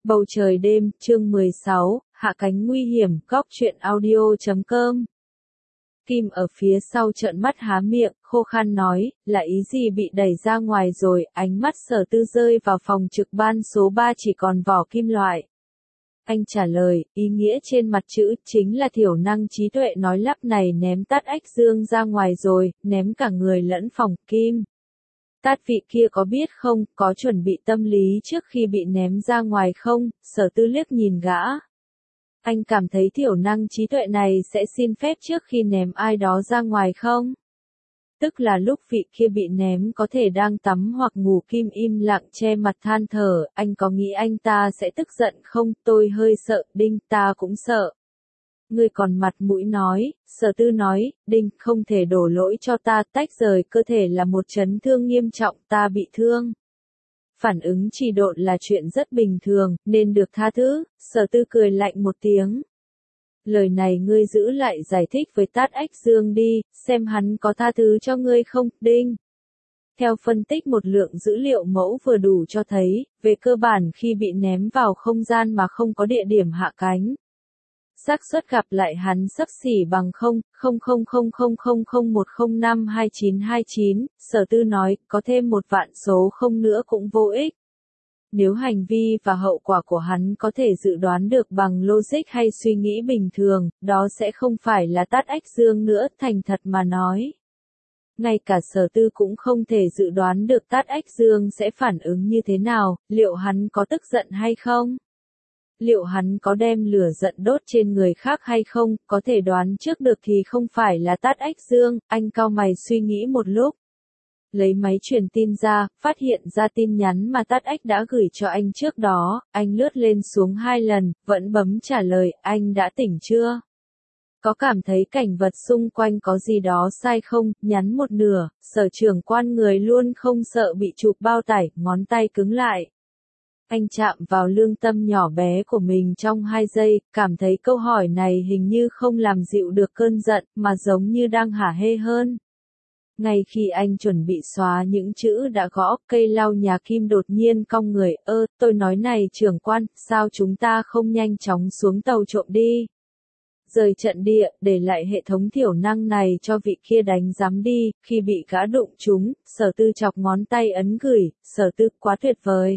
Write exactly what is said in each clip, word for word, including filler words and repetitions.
Bầu trời đêm, chương mười sáu, hạ cánh nguy hiểm, góc truyện audio chấm com. Kim ở phía sau trợn mắt há miệng, khô khan nói, là ý gì bị đẩy ra ngoài rồi, ánh mắt Sở Tư rơi vào phòng trực ban số ba chỉ còn vỏ kim loại. Anh trả lời, ý nghĩa trên mặt chữ, chính là thiểu năng trí tuệ nói lắp này ném Tát Ách Dương ra ngoài rồi, ném cả người lẫn phòng, Kim. Tát vị kia có biết không, có chuẩn bị tâm lý trước khi bị ném ra ngoài không, Sở Tư liếc nhìn gã. Anh cảm thấy thiểu năng trí tuệ này sẽ xin phép trước khi ném ai đó ra ngoài không? Tức là lúc vị kia bị ném có thể đang tắm hoặc ngủ. Kim im lặng che mặt than thở, anh có nghĩ anh ta sẽ tức giận không? Tôi hơi sợ, Đinh, ta cũng sợ. Người còn mặt mũi nói, Sở Tư nói, Đinh, không thể đổ lỗi cho ta, tách rời cơ thể là một chấn thương nghiêm trọng, ta bị thương. Phản ứng trì độn là chuyện rất bình thường, nên được tha thứ. Sở Tư cười lạnh một tiếng. Lời này ngươi giữ lại giải thích với Tát Ách Dương đi, xem hắn có tha thứ cho ngươi không, Đinh. Theo phân tích một lượng dữ liệu mẫu vừa đủ cho thấy, về cơ bản khi bị ném vào không gian mà không có địa điểm hạ cánh, xác suất gặp lại hắn xấp xỉ bằng không phẩy không không không không không không một không năm hai chín hai chín, Sở Tư nói, có thêm một vạn số không nữa cũng vô ích. Nếu hành vi và hậu quả của hắn có thể dự đoán được bằng logic hay suy nghĩ bình thường, đó sẽ không phải là Tát Ách Dương nữa, thành thật mà nói. Ngay cả Sở Tư cũng không thể dự đoán được Tát Ách Dương sẽ phản ứng như thế nào, liệu hắn có tức giận hay không? Liệu hắn có đem lửa giận đốt trên người khác hay không, có thể đoán trước được thì không phải là Tát Ách Dương, anh cau mày suy nghĩ một lúc. Lấy máy truyền tin ra, phát hiện ra tin nhắn mà Tát Ách đã gửi cho anh trước đó, anh lướt lên xuống hai lần, vẫn bấm trả lời, anh đã tỉnh chưa? Có cảm thấy cảnh vật xung quanh có gì đó sai không, nhắn một nửa, Sở trưởng quan người luôn không sợ bị chụp bao tải, ngón tay cứng lại. Anh chạm vào lương tâm nhỏ bé của mình trong hai giây, cảm thấy câu hỏi này hình như không làm dịu được cơn giận, mà giống như đang hả hê hơn. Ngay khi anh chuẩn bị xóa những chữ đã gõ, cây lau nhà Kim đột nhiên cong người, ơ, tôi nói này trưởng quan, sao chúng ta không nhanh chóng xuống tàu trộm đi? Rời trận địa, để lại hệ thống thiểu năng này cho vị kia đánh giám đi, khi bị gã đụng chúng, Sở Tư chọc ngón tay ấn gửi, Sở Tư, quá tuyệt vời.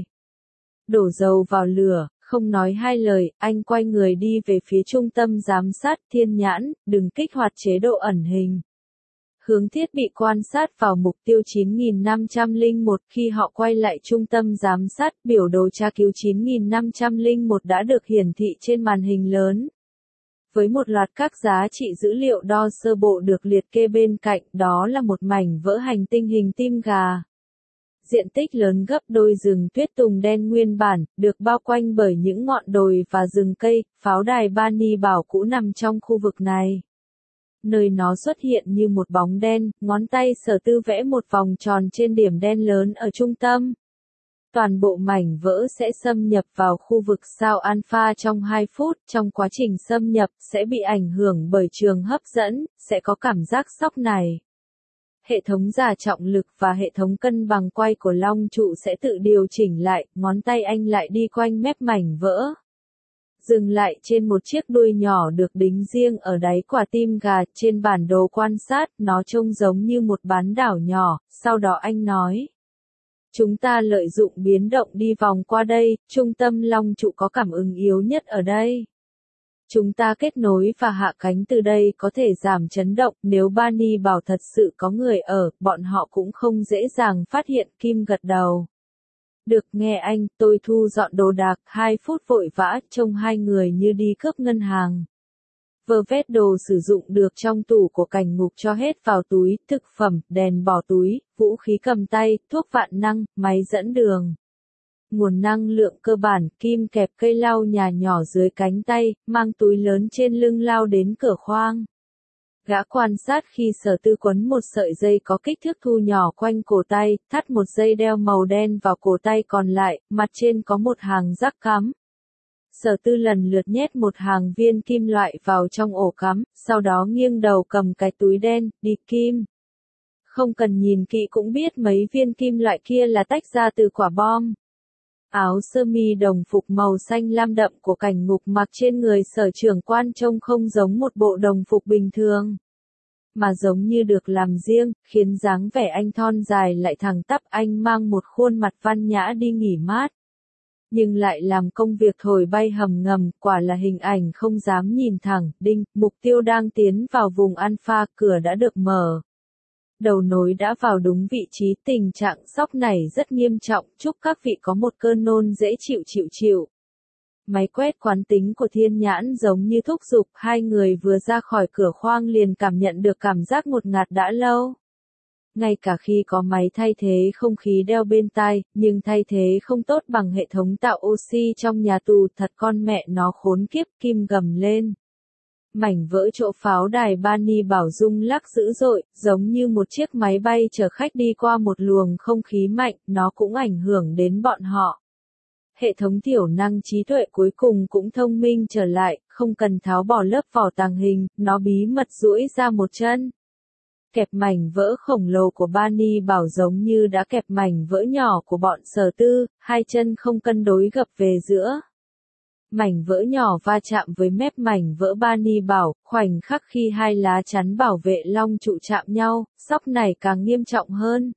Đổ dầu vào lửa, không nói hai lời, anh quay người đi về phía trung tâm giám sát Thiên Nhãn, đừng kích hoạt chế độ ẩn hình. Hướng thiết bị quan sát vào mục tiêu chín nghìn năm trăm lẻ một, khi họ quay lại trung tâm giám sát, biểu đồ tra cứu chín nghìn năm trăm lẻ một đã được hiển thị trên màn hình lớn. Với một loạt các giá trị dữ liệu đo sơ bộ được liệt kê bên cạnh, đó là một mảnh vỡ hành tinh hình tim gà. Diện tích lớn gấp đôi rừng tuyết tùng đen nguyên bản, được bao quanh bởi những ngọn đồi và rừng cây, pháo đài Bani Bảo cũ nằm trong khu vực này. Nơi nó xuất hiện như một bóng đen, ngón tay Sở Tư vẽ một vòng tròn trên điểm đen lớn ở trung tâm. Toàn bộ mảnh vỡ sẽ xâm nhập vào khu vực sao Alpha trong hai phút, trong quá trình xâm nhập, sẽ bị ảnh hưởng bởi trường hấp dẫn, sẽ có cảm giác sốc này. Hệ thống giả trọng lực và hệ thống cân bằng quay của long trụ sẽ tự điều chỉnh lại, ngón tay anh lại đi quanh mép mảnh vỡ. Dừng lại trên một chiếc đuôi nhỏ được đính riêng ở đáy quả tim gà, trên bản đồ quan sát, nó trông giống như một bán đảo nhỏ, sau đó anh nói. Chúng ta lợi dụng biến động đi vòng qua đây, trung tâm long trụ có cảm ứng yếu nhất ở đây. Chúng ta kết nối và hạ cánh từ đây có thể giảm chấn động, nếu Bani Bảo thật sự có người ở, bọn họ cũng không dễ dàng phát hiện. Kim gật đầu. Được nghe anh, tôi thu dọn đồ đạc, hai phút vội vã, trông hai người như đi cướp ngân hàng. Vơ vét đồ sử dụng được trong tủ của cảnh ngục cho hết vào túi, thực phẩm, đèn bỏ túi, vũ khí cầm tay, thuốc vạn năng, máy dẫn đường. Nguồn năng lượng cơ bản, Kim kẹp cây lau nhà nhỏ dưới cánh tay, mang túi lớn trên lưng lao đến cửa khoang. Gã quan sát khi Sở Tư quấn một sợi dây có kích thước thu nhỏ quanh cổ tay, thắt một dây đeo màu đen vào cổ tay còn lại, mặt trên có một hàng rắc cắm. Sở Tư lần lượt nhét một hàng viên kim loại vào trong ổ cắm, sau đó nghiêng đầu cầm cái túi đen, đi Kim. Không cần nhìn kỹ cũng biết mấy viên kim loại kia là tách ra từ quả bom. Áo sơ mi đồng phục màu xanh lam đậm của cảnh ngục mặc trên người sở trưởng quan trông không giống một bộ đồng phục bình thường, mà giống như được làm riêng, khiến dáng vẻ anh thon dài lại thẳng tắp. Anh mang một khuôn mặt văn nhã đi nghỉ mát, nhưng lại làm công việc thổi bay hầm ngầm, quả là hình ảnh không dám nhìn thẳng. Đinh, mục tiêu đang tiến vào vùng Alpha, cửa đã được mở. Đầu nối đã vào đúng vị trí, tình trạng sốc này rất nghiêm trọng, chúc các vị có một cơn nôn dễ chịu chịu chịu. Máy quét quán tính của Thiên Nhãn giống như thúc giục, hai người vừa ra khỏi cửa khoang liền cảm nhận được cảm giác ngột ngạt đã lâu. Ngay cả khi có máy thay thế không khí đeo bên tai, nhưng thay thế không tốt bằng hệ thống tạo oxy trong nhà tù, thật con mẹ nó khốn kiếp. Kim gầm lên. Mảnh vỡ chỗ pháo đài Bani Bảo rung lắc dữ dội, giống như một chiếc máy bay chở khách đi qua một luồng không khí mạnh, nó cũng ảnh hưởng đến bọn họ. Hệ thống thiểu năng trí tuệ cuối cùng cũng thông minh trở lại, không cần tháo bỏ lớp vỏ tàng hình, nó bí mật duỗi ra một chân. Kẹp mảnh vỡ khổng lồ của Bani Bảo giống như đã kẹp mảnh vỡ nhỏ của bọn Sở Tư, hai chân không cân đối gập về giữa. Mảnh vỡ nhỏ va chạm với mép mảnh vỡ Bani Bảo, khoảnh khắc khi hai lá chắn bảo vệ long trụ chạm nhau, sốc này càng nghiêm trọng hơn.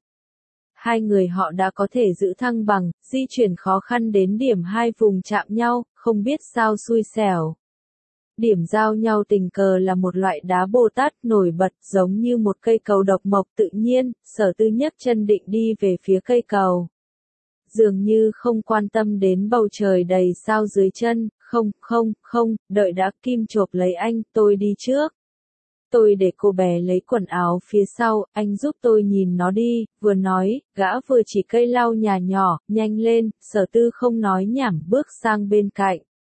Hai người họ đã có thể giữ thăng bằng, di chuyển khó khăn đến điểm hai vùng chạm nhau, không biết sao xui xẻo. Điểm giao nhau tình cờ là một loại đá Bồ Tát nổi bật giống như một cây cầu độc mộc tự nhiên. Sở Tư nhấc chân định đi về phía cây cầu. Dường như không quan tâm đến bầu trời đầy sao dưới chân. Không, không, không, đợi đã. Kim chộp lấy anh, tôi đi trước. Tôi để cô bé lấy quần áo phía sau, anh giúp tôi nhìn nó đi. Vừa nói, gã vừa chỉ cây lau nhà nhỏ, nhanh lên. Sở Tư không nói nhảm bước sang bên cạnh.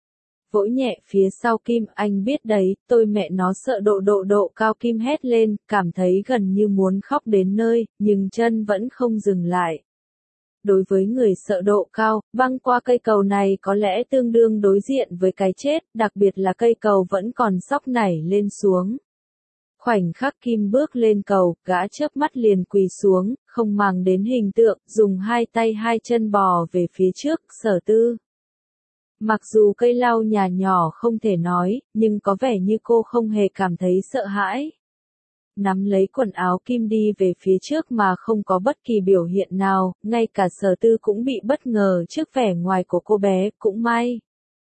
Vỗ nhẹ phía sau Kim, anh biết đấy, tôi mẹ nó sợ độ độ độ cao. Kim hét lên, cảm thấy gần như muốn khóc đến nơi, nhưng chân vẫn không dừng lại. Đối với người sợ độ cao, băng qua cây cầu này có lẽ tương đương đối diện với cái chết, đặc biệt là cây cầu vẫn còn sóc nảy lên xuống. Khoảnh khắc Kim bước lên cầu, gã chớp mắt liền quỳ xuống, không màng đến hình tượng, dùng hai tay hai chân bò về phía trước. Sở Tư. Mặc dù cây lau nhà nhỏ không thể nói, nhưng có vẻ như cô không hề cảm thấy sợ hãi. Nắm lấy quần áo Kim đi về phía trước mà không có bất kỳ biểu hiện nào, ngay cả Sở Tư cũng bị bất ngờ trước vẻ ngoài của cô bé. Cũng may.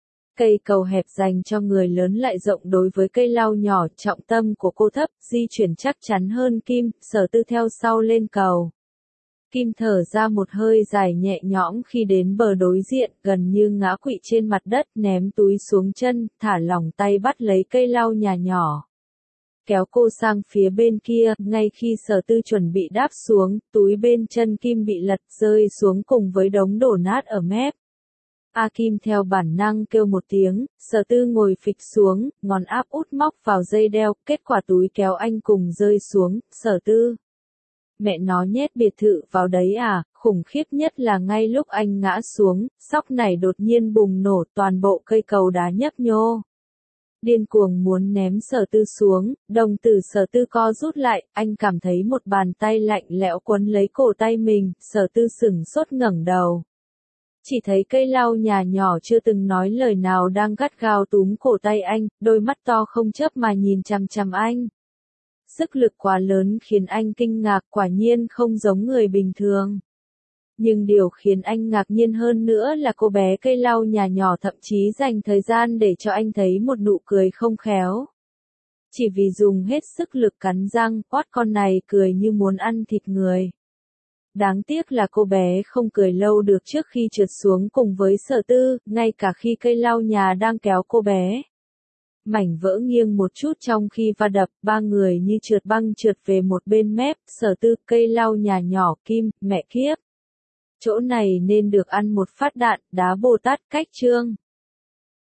Cây cầu hẹp dành cho người lớn lại rộng đối với cây lau nhỏ, trọng tâm của cô thấp, di chuyển chắc chắn hơn Kim. Sở Tư theo sau lên cầu. Kim thở ra một hơi dài nhẹ nhõm khi đến bờ đối diện, gần như ngã quỵ trên mặt đất, ném túi xuống chân, thả lỏng tay bắt lấy cây lau nhà nhỏ. Kéo cô sang phía bên kia, ngay khi Sở Tư chuẩn bị đáp xuống, túi bên chân Kim bị lật rơi xuống cùng với đống đổ nát ở mép. A Kim theo bản năng kêu một tiếng, Sở Tư ngồi phịch xuống, ngón áp út móc vào dây đeo, kết quả túi kéo anh cùng rơi xuống. Sở Tư. Mẹ nó nhét biệt thự vào đấy à, khủng khiếp nhất là ngay lúc anh ngã xuống, sóc này đột nhiên bùng nổ, toàn bộ cây cầu đá nhấp nhô. Điên cuồng muốn ném Sở Tư xuống, đồng tử Sở Tư co rút lại, anh cảm thấy một bàn tay lạnh lẽo quấn lấy cổ tay mình. Sở Tư sửng sốt ngẩng đầu. Chỉ thấy cây lau nhà nhỏ chưa từng nói lời nào đang gắt gao túm cổ tay anh, đôi mắt to không chớp mà nhìn chằm chằm anh. Sức lực quá lớn khiến anh kinh ngạc, quả nhiên không giống người bình thường. Nhưng điều khiến anh ngạc nhiên hơn nữa là cô bé cây lau nhà nhỏ thậm chí dành thời gian để cho anh thấy một nụ cười không khéo. Chỉ vì dùng hết sức lực cắn răng, oát con này cười như muốn ăn thịt người. Đáng tiếc là cô bé không cười lâu được trước khi trượt xuống cùng với Sở Tư, ngay cả khi cây lau nhà đang kéo cô bé. Mảnh vỡ nghiêng một chút trong khi va đập, ba người như trượt băng trượt về một bên mép. Sở Tư, cây lau nhà nhỏ, Kim, mẹ kiếp. Chỗ này nên được ăn một phát đạn, đá Bồ Tát cách chương.